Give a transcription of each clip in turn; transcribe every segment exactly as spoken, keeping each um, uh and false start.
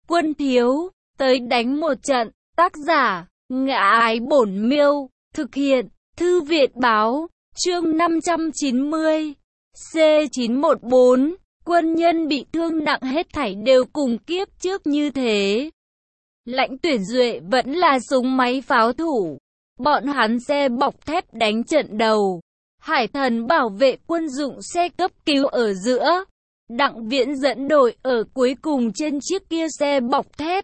Quân thiếu, tới đánh một trận. Tác giả, Ngã Ái Bổn Miêu. Thực hiện, Thư viện báo. Chương năm trăm chín mươi. C chín một bốn. Quân nhân bị thương nặng hết thảy đều cùng kiếp trước như thế. Lãnh Tuyển Duệ vẫn là súng máy pháo thủ. Bọn hắn xe bọc thép đánh trận đầu. Hải Thần bảo vệ quân dụng xe cấp cứu ở giữa. Đặng Viễn dẫn đội ở cuối cùng trên chiếc kia xe bọc thép.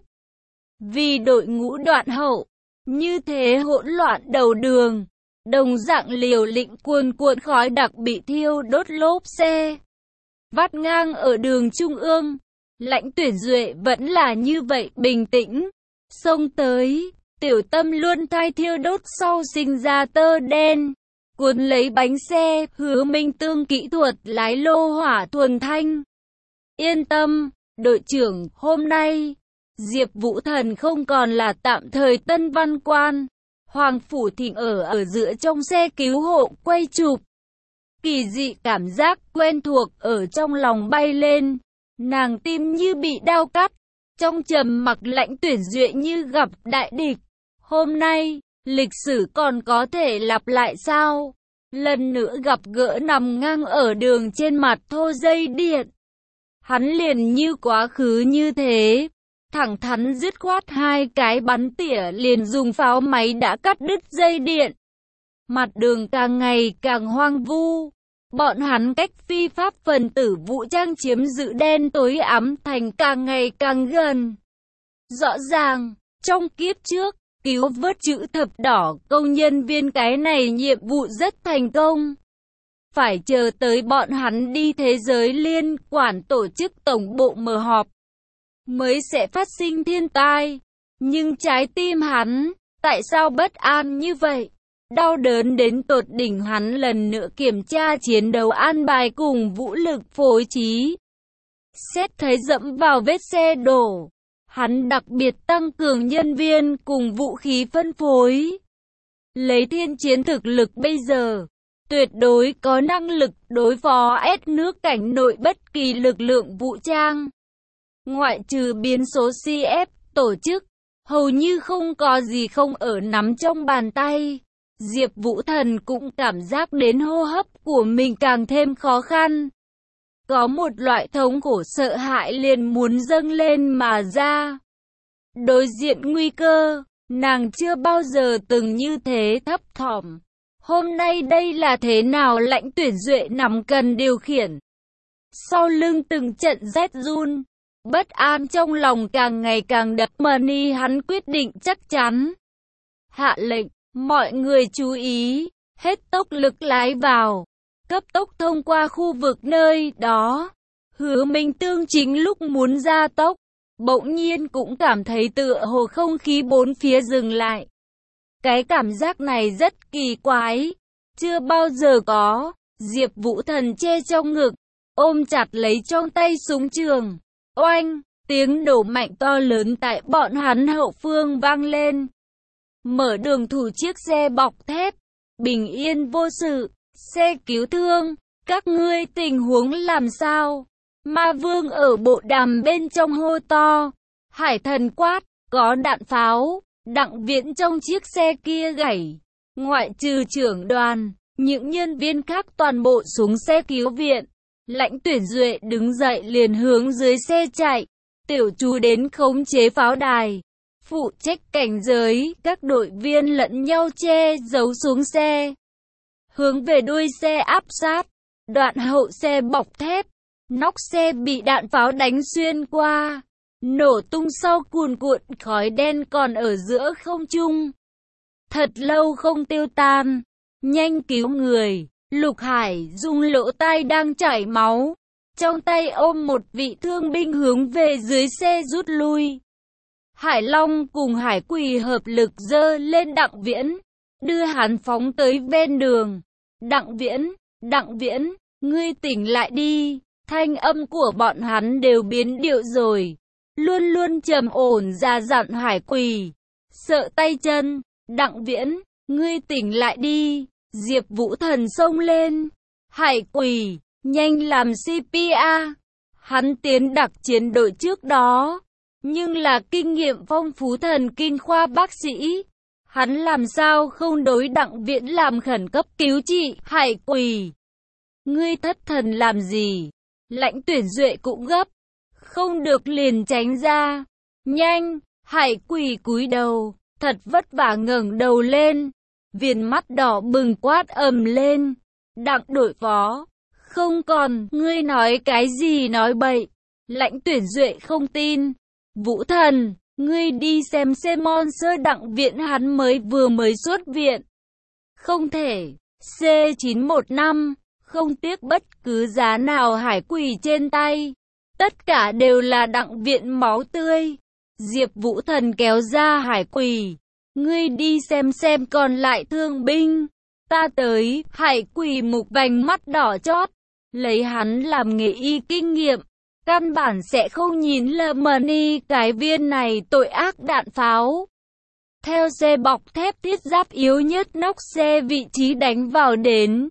Vì đội ngũ đoạn hậu, như thế hỗn loạn đầu đường, đồng dạng liều lĩnh cuồn cuộn khói đặc bị thiêu đốt lốp xe. Vắt ngang ở đường trung ương, Lãnh Tuyển Duệ vẫn là như vậy bình tĩnh. Xông tới, tiểu tâm luôn thai thiêu đốt sau sinh ra tơ đen. Cuốn lấy bánh xe, Hứa Minh Tương kỹ thuật lái lô hỏa thuần thanh. Yên tâm, đội trưởng, hôm nay, Diệp Vũ Thần không còn là tạm thời tân văn quan. Hoàng Phủ Thịnh ở ở giữa trong xe cứu hộ quay chụp. Kỳ dị cảm giác quen thuộc ở trong lòng bay lên. Nàng tim như bị đao cắt. Trong trầm mặc Lãnh Tuyển Duệ như gặp đại địch. Hôm nay, lịch sử còn có thể lặp lại sao? Lần nữa gặp gỡ nằm ngang ở đường trên mặt thô dây điện. Hắn liền như quá khứ như thế. Thẳng thắn dứt khoát hai cái bắn tỉa liền dùng pháo máy đã cắt đứt dây điện. Mặt đường càng ngày càng hoang vu. Bọn hắn cách phi pháp phần tử vũ trang chiếm giữ đen tối ám thành càng ngày càng gần. Rõ ràng, trong kiếp trước, cứu vớt chữ thập đỏ công nhân viên cái này nhiệm vụ rất thành công. Phải chờ tới bọn hắn đi thế giới liên quản tổ chức tổng bộ mở họp, mới sẽ phát sinh thiên tai. Nhưng trái tim hắn, tại sao bất an như vậy? Đau đớn đến tột đỉnh, hắn lần nữa kiểm tra chiến đấu an bài cùng vũ lực phối trí. Xét thấy dẫm vào vết xe đổ, hắn đặc biệt tăng cường nhân viên cùng vũ khí phân phối. Lấy thiên chiến thực lực bây giờ, tuyệt đối có năng lực đối phó ép nước cảnh nội bất kỳ lực lượng vũ trang. Ngoại trừ biến số xê ép tổ chức, hầu như không có gì không ở nắm trong bàn tay. Diệp Vũ Thần cũng cảm giác đến hô hấp của mình càng thêm khó khăn. Có một loại thống khổ sợ hãi liền muốn dâng lên mà ra. Đối diện nguy cơ, nàng chưa bao giờ từng như thế thấp thỏm. Hôm nay đây là thế nào? Lãnh Tuyển Duệ nằm cần điều khiển. Sau lưng từng trận rét run, bất an trong lòng càng ngày càng đập mani, hắn quyết định chắc chắn. Hạ lệnh, mọi người chú ý, hết tốc lực lái vào, cấp tốc thông qua khu vực nơi đó. Hứa Minh Tương chính lúc muốn ra tốc, bỗng nhiên cũng cảm thấy tựa hồ không khí bốn phía dừng lại. Cái cảm giác này rất kỳ quái, chưa bao giờ có. Diệp Vũ Thần che trong ngực, ôm chặt lấy trong tay súng trường. Oanh, tiếng nổ mạnh to lớn tại bọn hắn hậu phương vang lên. Mở đường thủ chiếc xe bọc thép, bình yên vô sự. Xe cứu thương, các ngươi tình huống làm sao? Ma Vương ở bộ đàm bên trong hô to. Hải Thần quát, có đạn pháo. Đặng Viễn trong chiếc xe kia gảy. Ngoại trừ trưởng đoàn, những nhân viên khác toàn bộ xuống xe cứu viện. Lãnh Tuyển Duệ đứng dậy liền hướng dưới xe chạy. Tiểu chú đến khống chế pháo đài, phụ trách cảnh giới, các đội viên lẫn nhau che giấu xuống xe. Hướng về đuôi xe áp sát, đoạn hậu xe bọc thép, nóc xe bị đạn pháo đánh xuyên qua. Nổ tung sau cuồn cuộn khói đen còn ở giữa không trung. Thật lâu không tiêu tan, nhanh cứu người. Lục Hải Dung lỗ tai đang chảy máu, trong tay ôm một vị thương binh hướng về dưới xe rút lui. Hải Long cùng Hải Quỳ hợp lực giơ lên Đặng Viễn, đưa hắn phóng tới ven đường. Đặng Viễn, Đặng Viễn, ngươi tỉnh lại đi. Thanh âm của bọn hắn đều biến điệu rồi, luôn luôn trầm ổn ra dặn Hải Quỳ. Sợ tay chân, Đặng Viễn, ngươi tỉnh lại đi. Diệp Vũ Thần xông lên. Hải Quỳ, nhanh làm xê pê a. Hắn tiến đặc chiến đội trước đó, nhưng là kinh nghiệm phong phú thần kinh khoa bác sĩ. Hắn làm sao không đối Đặng Viễn làm khẩn cấp cứu trị. Hải Quỳ, ngươi thất thần làm gì? Lãnh Tuyển Duệ cũng gấp, không được liền tránh ra. Nhanh! Hải Quỳ cúi đầu, thật vất vả ngẩng đầu lên, viền mắt đỏ bừng quát ầm lên. Đặng đội phó, không còn, ngươi nói cái gì nói bậy. Lãnh Tuyển Duệ không tin. Vũ Thần, ngươi đi xem xem Monster Đặng Viễn, hắn mới vừa mới xuất viện. Không thể. C chín một năm, không tiếc bất cứ giá nào Hải Quỳ trên tay. Tất cả đều là Đặng Viễn máu tươi. Diệp Vũ Thần kéo ra Hải Quỳ. Ngươi đi xem xem còn lại thương binh. Ta tới. Hải Quỳ mục vành mắt đỏ chót. Lấy hắn làm nghề y kinh nghiệm, căn bản sẽ không nhìn lầm mani cái viên này tội ác đạn pháo. Theo xe bọc thép thiết giáp yếu nhất nóc xe vị trí đánh vào đến.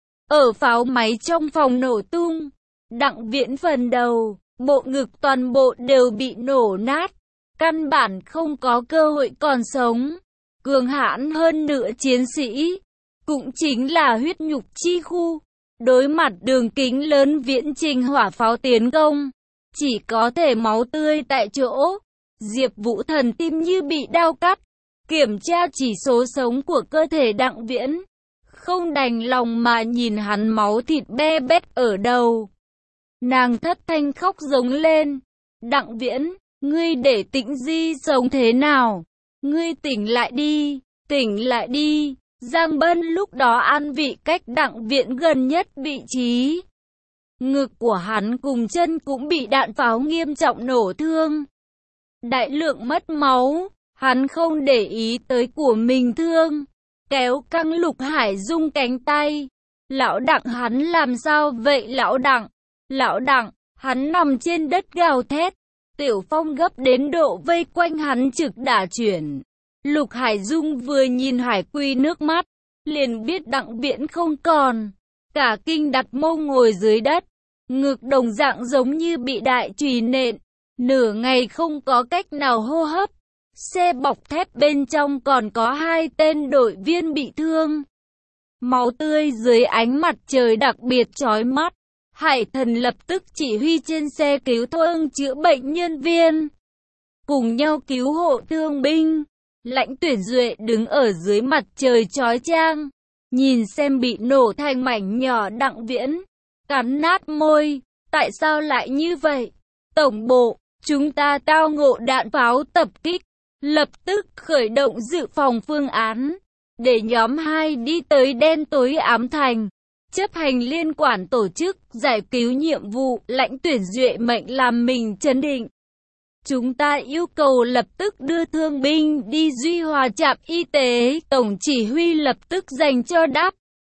Ở pháo máy trong phòng nổ tung. Đặng Viễn phần đầu, bộ ngực toàn bộ đều bị nổ nát. Căn bản không có cơ hội còn sống. Cường hãn hơn nửa chiến sĩ, cũng chính là huyết nhục chi khu. Đối mặt đường kính lớn viễn trình hỏa pháo tiến công, chỉ có thể máu tươi tại chỗ. Diệp Vũ Thần tim như bị đao cắt, kiểm tra chỉ số sống của cơ thể Đặng Viễn, không đành lòng mà nhìn hắn máu thịt be bét ở đầu. Nàng thất thanh khóc giống lên. Đặng Viễn, ngươi để Tĩnh Di sống thế nào? Ngươi tỉnh lại đi, tỉnh lại đi. Giang Bân lúc đó an vị cách Đặng Viễn gần nhất vị trí. Ngực của hắn cùng chân cũng bị đạn pháo nghiêm trọng nổ thương. Đại lượng mất máu, hắn không để ý tới của mình thương. Kéo căng Lục Hải Dung cánh tay. Lão Đặng, hắn làm sao vậy lão Đặng? Lão Đặng, hắn nằm trên đất gào thét. Tiểu Phong gấp đến độ vây quanh hắn trực đả chuyển. Lục Hải Dung vừa nhìn Hải Quỳ nước mắt, liền biết Đặng Viễn không còn. Cả kinh đặt mông ngồi dưới đất, ngực đồng dạng giống như bị đại chùy nện, nửa ngày không có cách nào hô hấp. Xe bọc thép bên trong còn có hai tên đội viên bị thương. Máu tươi dưới ánh mặt trời đặc biệt chói mắt. Hải Thần lập tức chỉ huy trên xe cứu thương chữa bệnh nhân viên, cùng nhau cứu hộ thương binh. Lãnh Tuyển Duệ đứng ở dưới mặt trời chói chang, nhìn xem bị nổ thành mảnh nhỏ Đặng Viễn, cắn nát môi. Tại sao lại như vậy? Tổng bộ, chúng ta tao ngộ đạn pháo tập kích, lập tức khởi động dự phòng phương án, để nhóm hai đi tới đen tối ám thành, chấp hành liên quản tổ chức giải cứu nhiệm vụ. Lãnh Tuyển Duệ mệnh làm mình trấn định. Chúng ta yêu cầu lập tức đưa thương binh đi Duy Hòa trạm y tế. Tổng chỉ huy lập tức dành cho đáp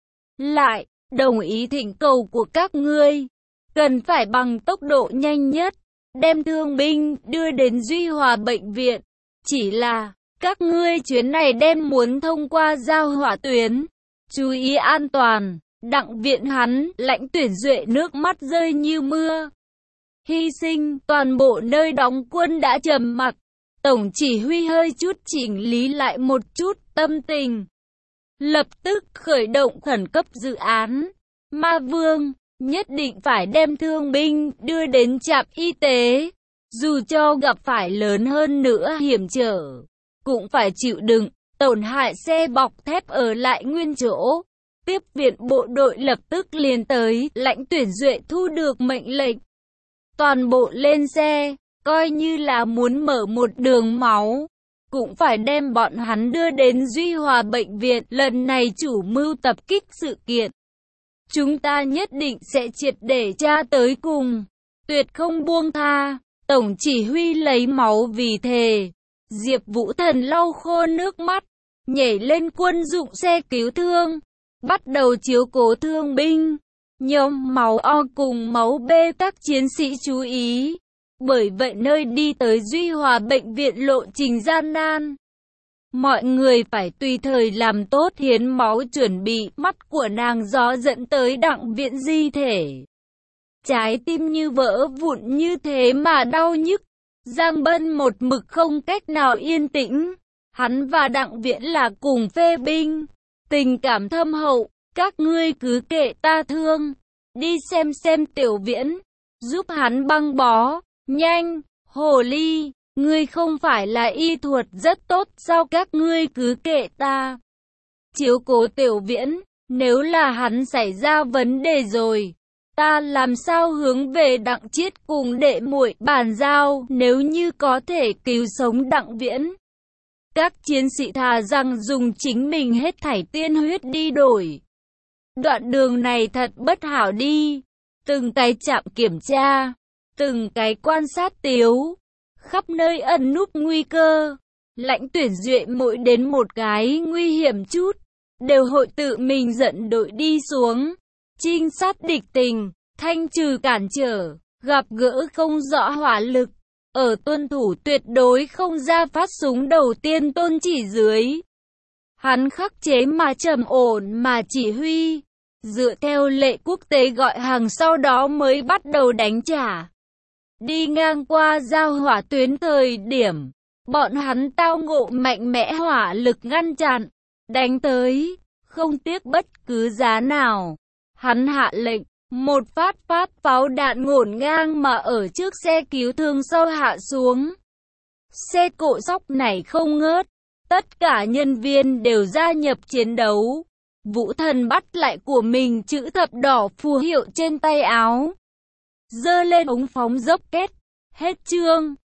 lại, đồng ý thỉnh cầu của các ngươi. Cần phải bằng tốc độ nhanh nhất, đem thương binh đưa đến Duy Hòa bệnh viện. Chỉ là, các ngươi chuyến này đem muốn thông qua giao hỏa tuyến. Chú ý an toàn. Đặng Viễn hắn, Lãnh Tuyển Duệ nước mắt rơi như mưa. Hy sinh, toàn bộ nơi đóng quân đã trầm mặc. Tổng chỉ huy hơi chút chỉnh lý lại một chút tâm tình. Lập tức khởi động khẩn cấp dự án. Ma Vương, nhất định phải đem thương binh đưa đến trạm y tế. Dù cho gặp phải lớn hơn nữa hiểm trở, cũng phải chịu đựng, tổn hại xe bọc thép ở lại nguyên chỗ. Tiếp viện bộ đội lập tức liền tới. Lãnh Tuyển Duệ thu được mệnh lệnh, toàn bộ lên xe, coi như là muốn mở một đường máu, cũng phải đem bọn hắn đưa đến Duy Hòa bệnh viện. Lần này chủ mưu tập kích sự kiện, chúng ta nhất định sẽ triệt để tra tới cùng, tuyệt không buông tha. Tổng chỉ huy lấy máu vì thề. Diệp Vũ Thần lau khô nước mắt, nhảy lên quân dụng xe cứu thương, bắt đầu chiếu cố thương binh. Nhóm máu O cùng máu B các chiến sĩ chú ý. Bởi vậy nơi đi tới Duy Hòa bệnh viện lộ trình gian nan. Mọi người phải tùy thời làm tốt hiến máu chuẩn bị. Mắt của nàng gió dẫn tới Đặng Viễn di thể. Trái tim như vỡ vụn như thế mà đau nhức. Giang Bân một mực không cách nào yên tĩnh. Hắn và Đặng Viễn là cùng phê binh, tình cảm thâm hậu, các ngươi cứ kệ ta thương. Đi xem xem Tiểu Viễn, giúp hắn băng bó, nhanh, hồ ly, ngươi không phải là y thuật rất tốt sao, các ngươi cứ kệ ta. Chiếu cố Tiểu Viễn, nếu là hắn xảy ra vấn đề rồi, ta làm sao hướng về Đặng Chiết cùng đệ muội bàn giao, nếu như có thể cứu sống Đặng Viễn. Các chiến sĩ thà rằng dùng chính mình hết thảy tiên huyết đi đổi. Đoạn đường này thật bất hảo đi, từng cái trạm kiểm tra, từng cái quan sát tiếu, khắp nơi ẩn núp nguy cơ. Lãnh Tuyển Duệ mỗi đến một cái nguy hiểm chút, đều hội tự mình dẫn đội đi xuống, trinh sát địch tình, thanh trừ cản trở, gặp gỡ không rõ hỏa lực, ở tuân thủ tuyệt đối không ra phát súng đầu tiên tôn chỉ dưới. Hắn khắc chế mà trầm ổn mà chỉ huy, dựa theo lệ quốc tế gọi hàng, sau đó mới bắt đầu đánh trả. Đi ngang qua giao hỏa tuyến thời điểm, bọn hắn tao ngộ mạnh mẽ hỏa lực ngăn chặn, đánh tới, không tiếc bất cứ giá nào. Hắn hạ lệnh, một phát phát pháo đạn ngổn ngang mà ở trước xe cứu thương sau hạ xuống. Xe cộ sóc này không ngớt, tất cả nhân viên đều gia nhập chiến đấu. Vũ Thần bắt lại của mình chữ thập đỏ phù hiệu trên tay áo, giơ lên ống phóng dốc kết. Hết chương.